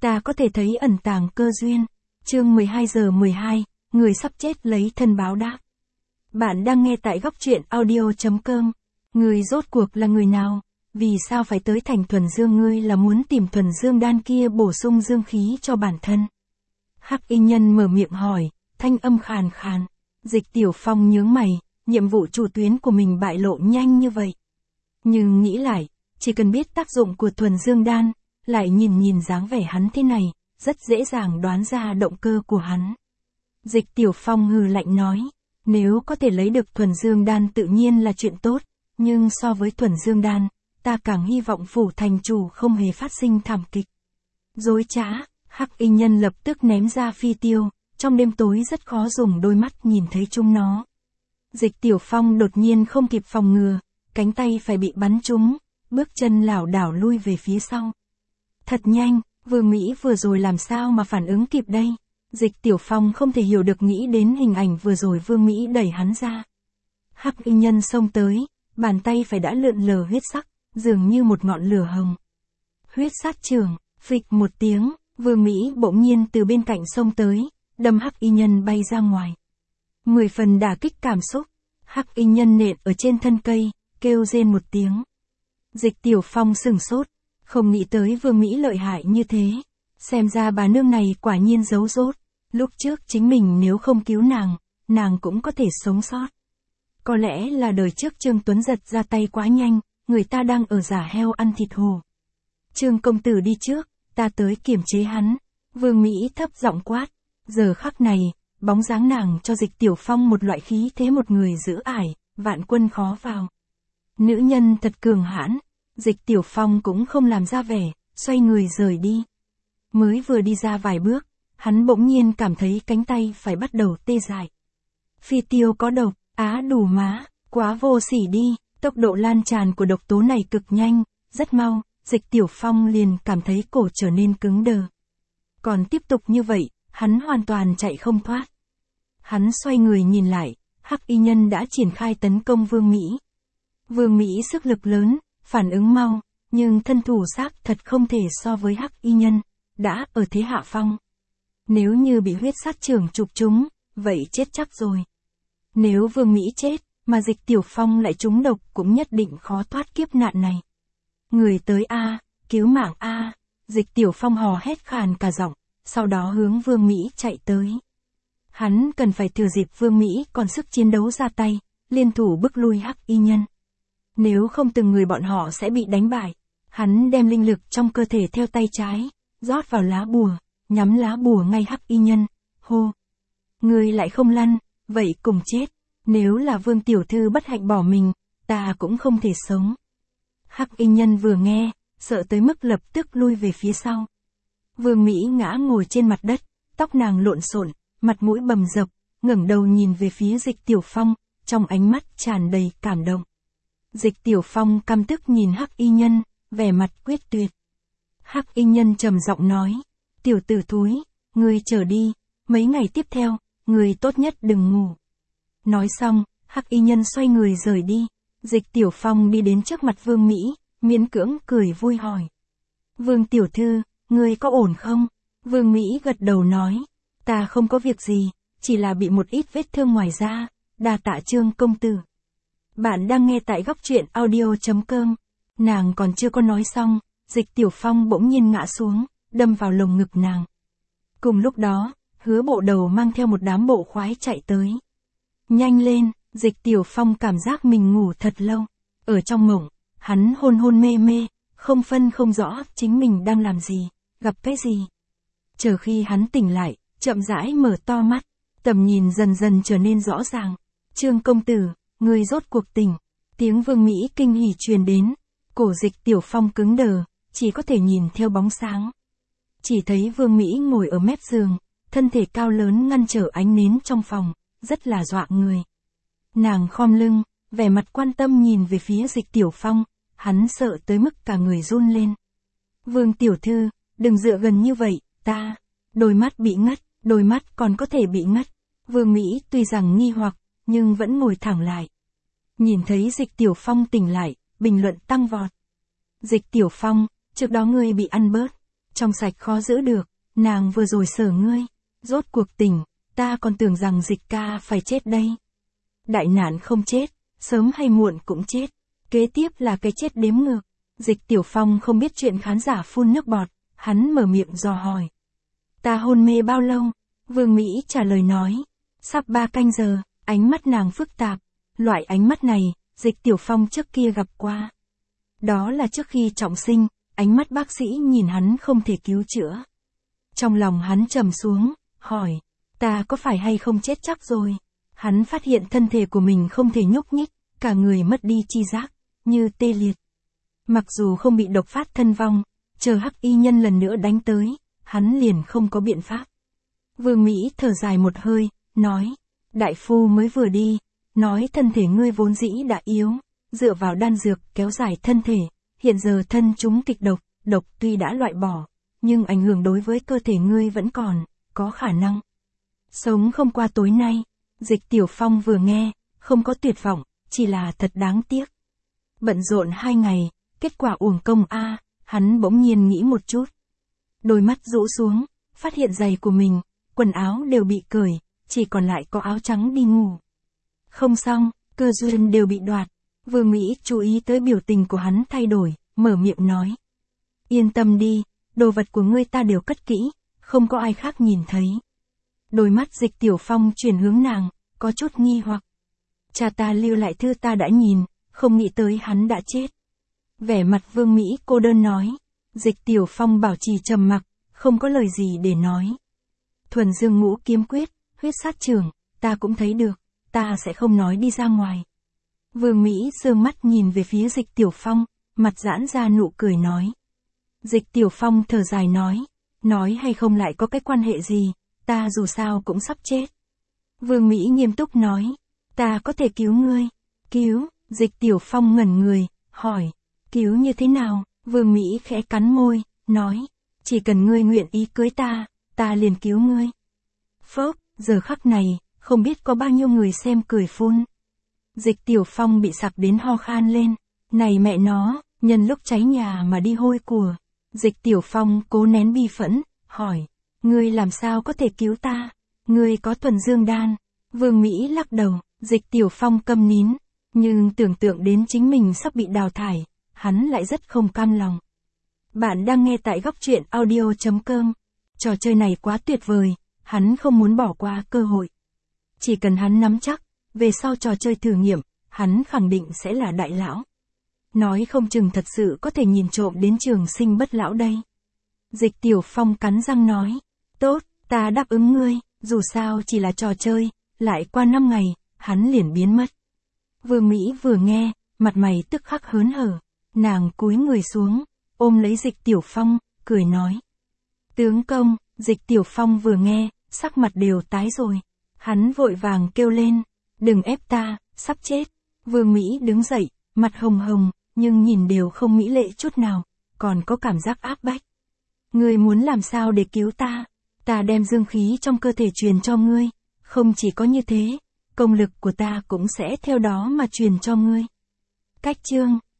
ta có thể thấy ẩn tàng cơ duyên. Chương 12 giờ 12, người sắp chết lấy thân báo đáp. Bạn đang nghe tại góc truyện audio.com. Người rốt cuộc là người nào? Vì sao phải tới thành Thuần Dương? Ngươi là muốn tìm Thuần Dương đan kia bổ sung dương khí cho bản thân. Hắc y nhân mở miệng hỏi, thanh âm khàn khàn. Dịch Tiểu Phong nhướng mày, nhiệm vụ chủ tuyến của mình bại lộ nhanh như vậy. Nhưng nghĩ lại, chỉ cần biết tác dụng của Thuần Dương đan, lại nhìn dáng vẻ hắn thế này, rất dễ dàng đoán ra động cơ của hắn. Dịch Tiểu Phong hừ lạnh nói, nếu có thể lấy được Thuần Dương đan tự nhiên là chuyện tốt, nhưng so với Thuần Dương đan, ta càng hy vọng phủ thành chủ không hề phát sinh thảm kịch. Dối trá, Hắc y nhân lập tức ném ra phi tiêu, trong đêm tối rất khó dùng đôi mắt nhìn thấy chúng nó. Dịch Tiểu Phong đột nhiên không kịp phòng ngừa, cánh tay phải bị bắn trúng, bước chân lảo đảo lui về phía sau. Thật nhanh, Vương Mỹ vừa rồi làm sao mà phản ứng kịp đây? Dịch Tiểu Phong không thể hiểu được, nghĩ đến hình ảnh vừa rồi Vương Mỹ đẩy hắn ra. Hắc y nhân xông tới, bàn tay phải đã lượn lờ huyết sắc, dường như một ngọn lửa hồng. Huyết sát trường, phịch một tiếng, Vương Mỹ bỗng nhiên từ bên cạnh xông tới, đâm Hắc y nhân bay ra ngoài. 10 phần đả kích cảm xúc, Hắc y nhân nện ở trên thân cây, kêu rên một tiếng. Dịch Tiểu Phong sửng sốt, không nghĩ tới Vương Mỹ lợi hại như thế. Xem ra bà nương này quả nhiên giấu dốt. Lúc trước chính mình nếu không cứu nàng cũng có thể sống sót. Có lẽ là đời trước Trương Tuấn Giật ra tay quá nhanh, người ta đang ở giả heo ăn thịt hổ. Trương công tử đi trước, ta tới kiềm chế hắn. Vương Mỹ thấp giọng quát. Giờ khắc này, bóng dáng nàng cho Dịch Tiểu Phong một loại khí thế một người giữ ải, vạn quân khó vào. Nữ nhân thật cường hãn. Dịch Tiểu Phong cũng không làm ra vẻ, xoay người rời đi. Mới vừa đi ra vài bước, hắn bỗng nhiên cảm thấy cánh tay phải bắt đầu tê dại. Phi tiêu có độc, đủ má, quá vô sỉ đi. Tốc độ lan tràn của độc tố này cực nhanh, rất mau, Dịch Tiểu Phong liền cảm thấy cổ trở nên cứng đờ. Còn tiếp tục như vậy, hắn hoàn toàn chạy không thoát. Hắn xoay người nhìn lại, Hắc y nhân đã triển khai tấn công Vương Mỹ. Vương Mỹ sức lực lớn, phản ứng mau, nhưng thân thủ xác thật không thể so với Hắc y nhân, đã ở thế hạ phong. Nếu như bị huyết sát trưởng chụp trúng, vậy chết chắc rồi. Nếu Vương Mỹ chết, mà Dịch Tiểu Phong lại trúng độc cũng nhất định khó thoát kiếp nạn này. Người tới a, cứu mạng a, Dịch Tiểu Phong hò hét khàn cả giọng, sau đó hướng Vương Mỹ chạy tới. Hắn cần phải thừa dịp Vương Mỹ còn sức chiến đấu ra tay, liên thủ bức lui Hắc y nhân. Nếu không từng người bọn họ sẽ bị đánh bại. Hắn đem linh lực trong cơ thể theo tay trái, rót vào lá bùa, nhắm lá bùa ngay Hắc y nhân, hô. Ngươi lại không lăn, vậy cùng chết. Nếu là Vương tiểu thư bất hạnh bỏ mình, ta cũng không thể sống. Hắc y nhân vừa nghe, sợ tới mức lập tức lui về phía sau. Vương Mỹ ngã ngồi trên mặt đất, tóc nàng lộn xộn, mặt mũi bầm dập, ngẩng đầu nhìn về phía Dịch Tiểu Phong, trong ánh mắt tràn đầy cảm động. Dịch Tiểu Phong căm tức nhìn Hắc y nhân, vẻ mặt quyết tuyệt. Hắc y nhân trầm giọng nói, tiểu tử thúi, ngươi trở đi, mấy ngày tiếp theo, ngươi tốt nhất đừng ngủ. Nói xong, Hắc y nhân xoay người rời đi. Dịch Tiểu Phong đi đến trước mặt Vương Mỹ, miễn cưỡng cười vui hỏi. Vương tiểu thư, ngươi có ổn không? Vương Mỹ gật đầu nói, ta không có việc gì, chỉ là bị một ít vết thương ngoài da, đa tạ Trương công tử. Bạn đang nghe tại góc truyện audio.com. Nàng còn chưa có nói xong, Dịch Tiểu Phong bỗng nhiên ngã xuống, đâm vào lồng ngực nàng. Cùng lúc đó, Hứa Bộ Đầu mang theo một đám bộ khoái chạy tới. Nhanh lên, Dịch Tiểu Phong cảm giác mình ngủ thật lâu. Ở trong mộng, hắn hôn mê mê, không phân không rõ chính mình đang làm gì, gặp cái gì. Chờ khi hắn tỉnh lại, chậm rãi mở to mắt, tầm nhìn dần dần trở nên rõ ràng. Trương công tử, người rốt cuộc tỉnh. Tiếng Vương Mỹ kinh hỉ truyền đến. Cổ Dịch Tiểu Phong cứng đờ, chỉ có thể nhìn theo bóng sáng. Chỉ thấy Vương Mỹ ngồi ở mép giường, thân thể cao lớn ngăn trở ánh nến trong phòng, rất là dọa người. Nàng khom lưng, vẻ mặt quan tâm nhìn về phía Dịch Tiểu Phong, hắn sợ tới mức cả người run lên. Vương tiểu thư, đừng dựa gần như vậy, ta. Đôi mắt bị ngất, đôi mắt còn có thể bị ngất. Vương Mỹ tuy rằng nghi hoặc, nhưng vẫn ngồi thẳng lại. Nhìn thấy Dịch Tiểu Phong tỉnh lại, bình luận tăng vọt. Dịch Tiểu Phong, trước đó ngươi bị ăn bớt. trong sạch khó giữ được, nàng vừa rồi sờ ngươi, rốt cuộc tỉnh, ta còn tưởng rằng Dịch ca phải chết đây. Đại nạn không chết, sớm hay muộn cũng chết, kế tiếp là cái chết đếm ngược. Dịch Tiểu Phong không biết chuyện khán giả phun nước bọt, hắn mở miệng dò hỏi. Ta hôn mê bao lâu? Vương Mỹ trả lời nói. Sắp 3 canh giờ, ánh mắt nàng phức tạp. Loại ánh mắt này, Dịch Tiểu Phong trước kia gặp qua. Đó là trước khi trọng sinh, ánh mắt bác sĩ nhìn hắn không thể cứu chữa. Trong lòng hắn trầm xuống, hỏi, ta có phải hay không chết chắc rồi? Hắn phát hiện thân thể của mình không thể nhúc nhích, cả người mất đi chi giác, như tê liệt. Mặc dù không bị độc phát thân vong, chờ Hắc Y Nhân lần nữa đánh tới, hắn liền không có biện pháp. Vương Mỹ thở dài một hơi, nói, đại phu mới vừa đi, nói thân thể ngươi vốn dĩ đã yếu, dựa vào đan dược kéo dài thân thể, hiện giờ thân chúng kịch độc, độc tuy đã loại bỏ, nhưng ảnh hưởng đối với cơ thể ngươi vẫn còn, có khả năng sống không qua tối nay. Dịch Tiểu Phong vừa nghe, không có tuyệt vọng, chỉ là thật đáng tiếc. Bận rộn 2 ngày, kết quả uổng công a, hắn bỗng nhiên nghĩ một chút. Đôi mắt rũ xuống, phát hiện giày của mình, quần áo đều bị cởi, chỉ còn lại có áo trắng đi ngủ. Không xong, cơ duyên đều bị đoạt. Vương Mỹ chú ý tới biểu tình của hắn thay đổi, mở miệng nói. Yên tâm đi, đồ vật của ngươi ta đều cất kỹ, không có ai khác nhìn thấy. Đôi mắt Dịch Tiểu Phong chuyển hướng nàng, có chút nghi hoặc. Cha ta lưu lại thư ta đã nhìn, không nghĩ tới hắn đã chết. Vẻ mặt Vương Mỹ cô đơn nói. Dịch Tiểu Phong bảo trì trầm mặc, không có lời gì để nói. Thuần Dương Ngũ Kiếm Quyết, huyết sát trường, ta cũng thấy được, ta sẽ không nói đi ra ngoài. Vương Mỹ sương mắt nhìn về phía Dịch Tiểu Phong, mặt giãn ra nụ cười nói. Dịch Tiểu Phong thở dài nói hay không lại có cái quan hệ gì, ta dù sao cũng sắp chết. Vương Mỹ nghiêm túc nói, ta có thể cứu ngươi. Cứu? Dịch Tiểu Phong ngẩn người, hỏi, cứu như thế nào? Vương Mỹ khẽ cắn môi, nói, chỉ cần ngươi nguyện ý cưới ta liền cứu ngươi. Phốc, giờ khắc này, không biết có bao nhiêu người xem cười phun. Dịch Tiểu Phong bị sặc đến ho khan lên, này mẹ nó, nhân lúc cháy nhà mà đi hôi của. Dịch Tiểu Phong cố nén bi phẫn, hỏi, ngươi làm sao có thể cứu ta? Ngươi có thuần dương đan. Vương Mỹ lắc đầu, Dịch Tiểu Phong câm nín, nhưng tưởng tượng đến chính mình sắp bị đào thải, hắn lại rất không cam lòng. Bạn đang nghe tại góc truyện audio.com. Trò chơi này quá tuyệt vời, hắn không muốn bỏ qua cơ hội. Chỉ cần hắn nắm chắc, về sau trò chơi thử nghiệm, hắn khẳng định sẽ là đại lão. Nói không chừng thật sự có thể nhìn trộm đến trường sinh bất lão đây. Dịch Tiểu Phong cắn răng nói, tốt, ta đáp ứng ngươi, dù sao chỉ là trò chơi, lại qua 5 ngày, hắn liền biến mất. Vương Mỹ vừa nghe, mặt mày tức khắc hớn hở, nàng cúi người xuống, ôm lấy Dịch Tiểu Phong, cười nói. Tướng công, Dịch Tiểu Phong vừa nghe, sắc mặt đều tái rồi. Hắn vội vàng kêu lên, đừng ép ta, sắp chết. Vương Mỹ đứng dậy, mặt hồng hồng, nhưng nhìn đều không mỹ lệ chút nào, còn có cảm giác áp bách. Ngươi muốn làm sao để cứu ta? Ta đem dương khí trong cơ thể truyền cho ngươi, không chỉ có như thế, công lực của ta cũng sẽ theo đó mà truyền cho ngươi. Cách chương